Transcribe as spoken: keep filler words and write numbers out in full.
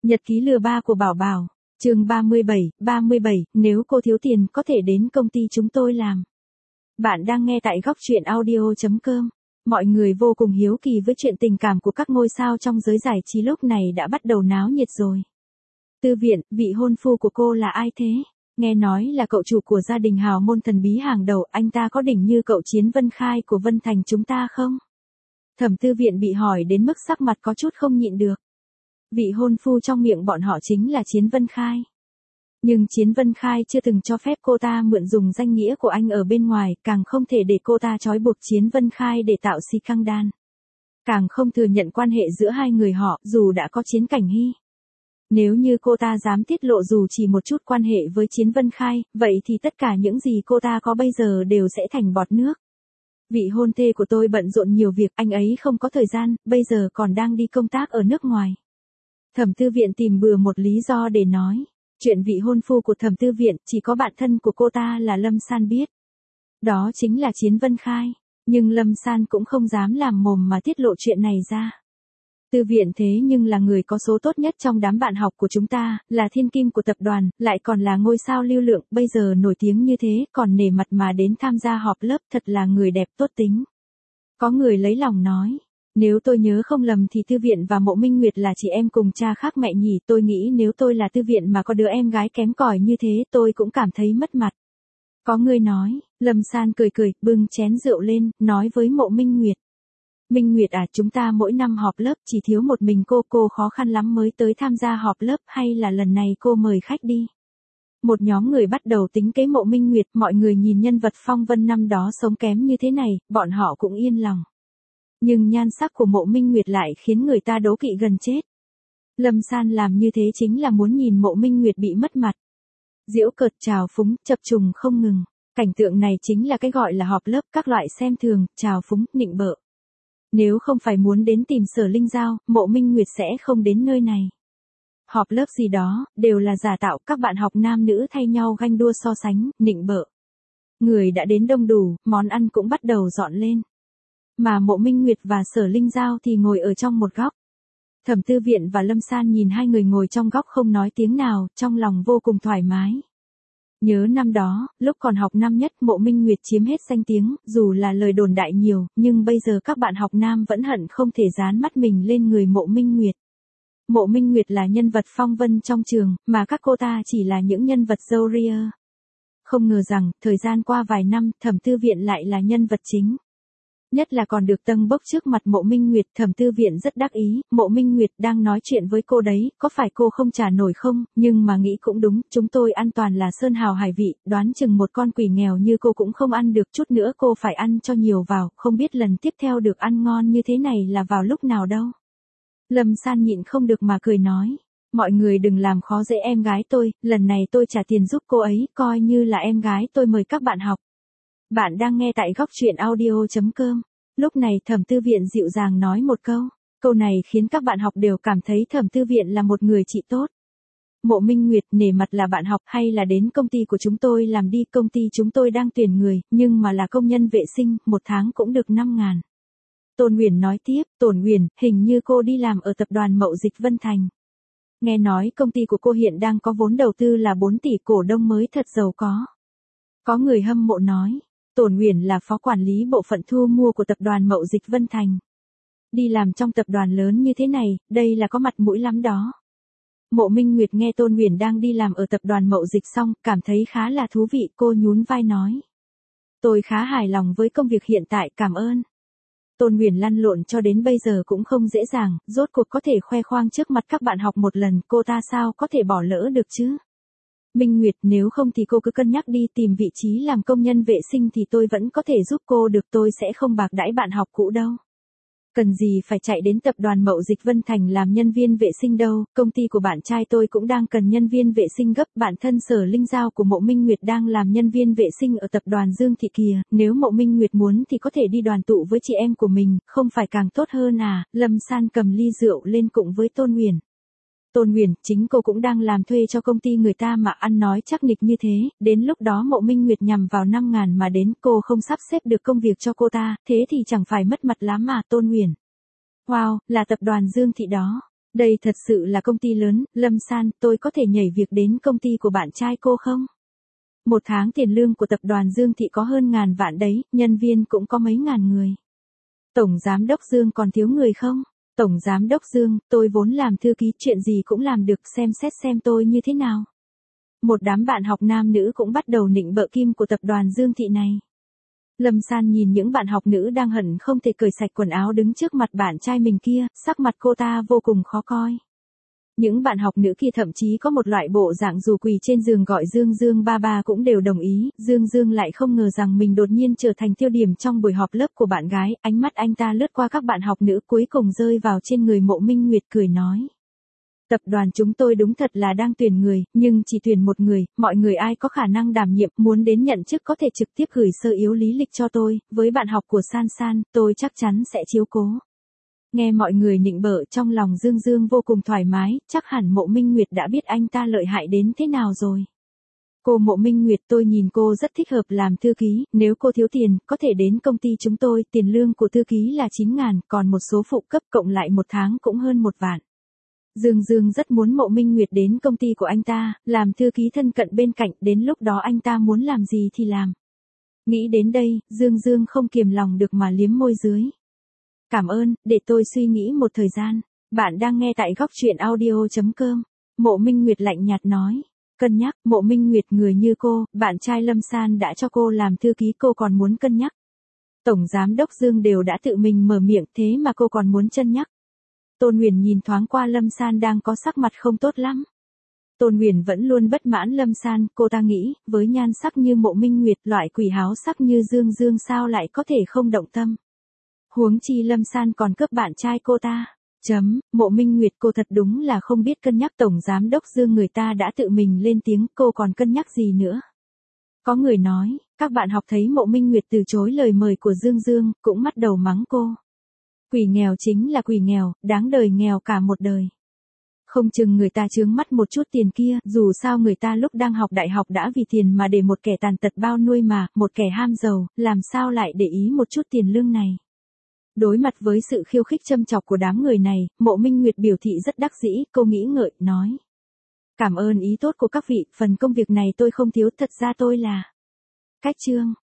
Nhật ký lừa ba của Bảo Bảo, chương ba mươi bảy, ba mươi bảy, nếu cô thiếu tiền có thể đến công ty chúng tôi làm. Bạn đang nghe tại góc truyện audio chấm com. Mọi người vô cùng hiếu kỳ với chuyện tình cảm của các ngôi sao trong giới giải trí lúc này đã bắt đầu náo nhiệt rồi. Tư Viện, vị hôn phu của cô là ai thế? Nghe nói là cậu chủ của gia đình hào môn thần bí hàng đầu, anh ta có đỉnh như cậu Chiến Vân Khai của Vân Thành chúng ta không? Thẩm Tư Viện bị hỏi đến mức sắc mặt có chút không nhịn được. Vị hôn phu trong miệng bọn họ chính là Chiến Vân Khai. Nhưng Chiến Vân Khai chưa từng cho phép cô ta mượn dùng danh nghĩa của anh ở bên ngoài, càng không thể để cô ta trói buộc Chiến Vân Khai để tạo si căng đan. Càng không thừa nhận quan hệ giữa hai người họ, dù đã có Chiến Cảnh Hy. Nếu như cô ta dám tiết lộ dù chỉ một chút quan hệ với Chiến Vân Khai, vậy thì tất cả những gì cô ta có bây giờ đều sẽ thành bọt nước. Vị hôn thê của tôi bận rộn nhiều việc, anh ấy không có thời gian, bây giờ còn đang đi công tác ở nước ngoài. Thẩm Tư Viện tìm bừa một lý do để nói. Chuyện vị hôn phu của Thẩm Tư Viện chỉ có bạn thân của cô ta là Lâm San biết. Đó chính là Chiến Vân Khai. Nhưng Lâm San cũng không dám làm mồm mà tiết lộ chuyện này ra. Tư Viện thế nhưng là người có số tốt nhất trong đám bạn học của chúng ta, là thiên kim của tập đoàn, lại còn là ngôi sao lưu lượng, bây giờ nổi tiếng như thế, còn nể mặt mà đến tham gia họp lớp, thật là người đẹp tốt tính. Có người lấy lòng nói. Nếu tôi nhớ không lầm thì Tư Viện và Mộ Minh Nguyệt là chị em cùng cha khác mẹ nhỉ, tôi nghĩ nếu tôi là Tư Viện mà có đứa em gái kém cỏi như thế tôi cũng cảm thấy mất mặt. Có người nói, Lâm San cười cười, bưng chén rượu lên, nói với Mộ Minh Nguyệt. Minh Nguyệt à, chúng ta mỗi năm họp lớp chỉ thiếu một mình cô, cô khó khăn lắm mới tới tham gia họp lớp, hay là lần này cô mời khách đi. Một nhóm người bắt đầu tính kế Mộ Minh Nguyệt, mọi người nhìn nhân vật phong vân năm đó sống kém như thế này, bọn họ cũng yên lòng. Nhưng nhan sắc của Mộ Minh Nguyệt lại khiến người ta đố kỵ gần chết. Lâm San làm như thế chính là muốn nhìn Mộ Minh Nguyệt bị mất mặt. Giễu cợt trào phúng, chập trùng không ngừng. Cảnh tượng này chính là cái gọi là họp lớp, các loại xem thường, trào phúng, nịnh bợ. Nếu không phải muốn đến tìm Sở Linh Giao, Mộ Minh Nguyệt sẽ không đến nơi này. Họp lớp gì đó, đều là giả tạo, các bạn học nam nữ thay nhau ganh đua so sánh, nịnh bợ. Người đã đến đông đủ, món ăn cũng bắt đầu dọn lên. Mà Mộ Minh Nguyệt và Sở Linh Giao thì ngồi ở trong một góc. Thẩm Tư Viện và Lâm San nhìn hai người ngồi trong góc không nói tiếng nào, trong lòng vô cùng thoải mái. Nhớ năm đó, lúc còn học năm nhất Mộ Minh Nguyệt chiếm hết danh tiếng, dù là lời đồn đại nhiều, nhưng bây giờ các bạn học nam vẫn hận không thể dán mắt mình lên người Mộ Minh Nguyệt. Mộ Minh Nguyệt là nhân vật phong vân trong trường, mà các cô ta chỉ là những nhân vật râu ria. Không ngờ rằng, thời gian qua vài năm, Thẩm Tư Viện lại là nhân vật chính. Nhất là còn được tâng bốc trước mặt Mộ Minh Nguyệt, Thẩm Tư Viện rất đắc ý, Mộ Minh Nguyệt đang nói chuyện với cô đấy, có phải cô không trả nổi không, nhưng mà nghĩ cũng đúng, chúng tôi ăn toàn là sơn hào hải vị, đoán chừng một con quỷ nghèo như cô cũng không ăn được, chút nữa cô phải ăn cho nhiều vào, không biết lần tiếp theo được ăn ngon như thế này là vào lúc nào đâu. Lâm San nhịn không được mà cười nói, mọi người đừng làm khó dễ em gái tôi, lần này tôi trả tiền giúp cô ấy, coi như là em gái tôi mời các bạn học. Bạn đang nghe tại góc truyện audio chấm com. Lúc này Thẩm Tư Viện dịu dàng nói một câu. Câu này khiến các bạn học đều cảm thấy Thẩm Tư Viện là một người chị tốt. Mộ Minh Nguyệt, nể mặt là bạn học hay là đến công ty của chúng tôi làm đi, công ty chúng tôi đang tuyển người, nhưng mà là công nhân vệ sinh, một tháng cũng được năm ngàn. Tôn Uyển nói tiếp, Tôn Uyển, hình như cô đi làm ở tập đoàn Mậu Dịch Vân Thành. Nghe nói công ty của cô hiện đang có vốn đầu tư là bốn tỷ, cổ đông mới thật giàu có. Có người hâm mộ nói. Tôn Uyển là phó quản lý bộ phận thu mua của tập đoàn Mậu Dịch Vân Thành. Đi làm trong tập đoàn lớn như thế này, đây là có mặt mũi lắm đó. Mộ Minh Nguyệt nghe Tôn Uyển đang đi làm ở tập đoàn Mậu Dịch xong, cảm thấy khá là thú vị, cô nhún vai nói. Tôi khá hài lòng với công việc hiện tại, cảm ơn. Tôn Uyển lăn lộn cho đến bây giờ cũng không dễ dàng, rốt cuộc có thể khoe khoang trước mặt các bạn học một lần, cô ta sao có thể bỏ lỡ được chứ? Minh Nguyệt, nếu không thì cô cứ cân nhắc đi, tìm vị trí làm công nhân vệ sinh thì tôi vẫn có thể giúp cô được, tôi sẽ không bạc đãi bạn học cũ đâu. Cần gì phải chạy đến tập đoàn Mậu Dịch Vân Thành làm nhân viên vệ sinh đâu, công ty của bạn trai tôi cũng đang cần nhân viên vệ sinh gấp, bạn thân Sở Linh Giao của Mộ Minh Nguyệt đang làm nhân viên vệ sinh ở tập đoàn Dương Thị kìa, nếu Mộ Minh Nguyệt muốn thì có thể đi đoàn tụ với chị em của mình, không phải càng tốt hơn à, Lâm San cầm ly rượu lên cùng với Tôn Uyển. Tôn Uyển, chính cô cũng đang làm thuê cho công ty người ta mà ăn nói chắc nịch như thế, đến lúc đó Mộ Minh Nguyệt nhằm vào năm ngàn mà đến, cô không sắp xếp được công việc cho cô ta, thế thì chẳng phải mất mặt lắm mà, Tôn Uyển. Wow, là tập đoàn Dương Thị đó. Đây thật sự là công ty lớn, Lâm San, tôi có thể nhảy việc đến công ty của bạn trai cô không? Một tháng tiền lương của tập đoàn Dương Thị có hơn ngàn vạn đấy, nhân viên cũng có mấy ngàn người. Tổng giám đốc Dương còn thiếu người không? Tổng giám đốc Dương, tôi vốn làm thư ký, chuyện gì cũng làm được, xem xét xem tôi như thế nào. Một đám bạn học nam nữ cũng bắt đầu nịnh bợ kim của tập đoàn Dương Thị này. Lâm San nhìn những bạn học nữ đang hận không thể cởi sạch quần áo đứng trước mặt bạn trai mình kia, sắc mặt cô ta vô cùng khó coi. Những bạn học nữ kia thậm chí có một loại bộ dạng dù quỳ trên giường gọi Dương Dương ba ba cũng đều đồng ý, Dương Dương lại không ngờ rằng mình đột nhiên trở thành tiêu điểm trong buổi họp lớp của bạn gái, ánh mắt anh ta lướt qua các bạn học nữ cuối cùng rơi vào trên người Mộ Minh Nguyệt cười nói. Tập đoàn chúng tôi đúng thật là đang tuyển người, nhưng chỉ tuyển một người, mọi người ai có khả năng đảm nhiệm, muốn đến nhận chức có thể trực tiếp gửi sơ yếu lý lịch cho tôi, với bạn học của San San, tôi chắc chắn sẽ chiếu cố. Nghe mọi người nịnh bợ trong lòng Dương Dương vô cùng thoải mái, chắc hẳn Mộ Minh Nguyệt đã biết anh ta lợi hại đến thế nào rồi. Cô Mộ Minh Nguyệt, tôi nhìn cô rất thích hợp làm thư ký, nếu cô thiếu tiền, có thể đến công ty chúng tôi, tiền lương của thư ký là chín ngàn, còn một số phụ cấp cộng lại một tháng cũng hơn một vạn. Dương Dương rất muốn Mộ Minh Nguyệt đến công ty của anh ta, làm thư ký thân cận bên cạnh, đến lúc đó anh ta muốn làm gì thì làm. Nghĩ đến đây, Dương Dương không kiềm lòng được mà liếm môi dưới. Cảm ơn, để tôi suy nghĩ một thời gian. Bạn đang nghe tại góc truyện audio chấm com. Mộ Minh Nguyệt lạnh nhạt nói. Cân nhắc, Mộ Minh Nguyệt người như cô, bạn trai Lâm San đã cho cô làm thư ký, cô còn muốn cân nhắc. Tổng giám đốc Dương đều đã tự mình mở miệng, thế mà cô còn muốn cân nhắc. Tôn Huyền nhìn thoáng qua Lâm San đang có sắc mặt không tốt lắm. Tôn Huyền vẫn luôn bất mãn Lâm San, cô ta nghĩ, với nhan sắc như Mộ Minh Nguyệt, loại quỷ háo sắc như Dương Dương sao lại có thể không động tâm. Huống chi Lâm San còn cướp bạn trai cô ta. Chấm, Mộ Minh Nguyệt cô thật đúng là không biết cân nhắc, tổng giám đốc Dương người ta đã tự mình lên tiếng, cô còn cân nhắc gì nữa. Có người nói, các bạn học thấy Mộ Minh Nguyệt từ chối lời mời của Dương Dương, cũng bắt đầu mắng cô. Quỷ nghèo chính là quỷ nghèo, đáng đời nghèo cả một đời. Không chừng người ta chướng mắt một chút tiền kia, dù sao người ta lúc đang học đại học đã vì tiền mà để một kẻ tàn tật bao nuôi mà, một kẻ ham giàu, làm sao lại để ý một chút tiền lương này. Đối mặt với sự khiêu khích châm chọc của đám người này, Mộ Minh Nguyệt biểu thị rất đắc dĩ, cô nghĩ ngợi, nói. Cảm ơn ý tốt của các vị, phần công việc này tôi không thiếu, thật ra tôi là. Cách chương.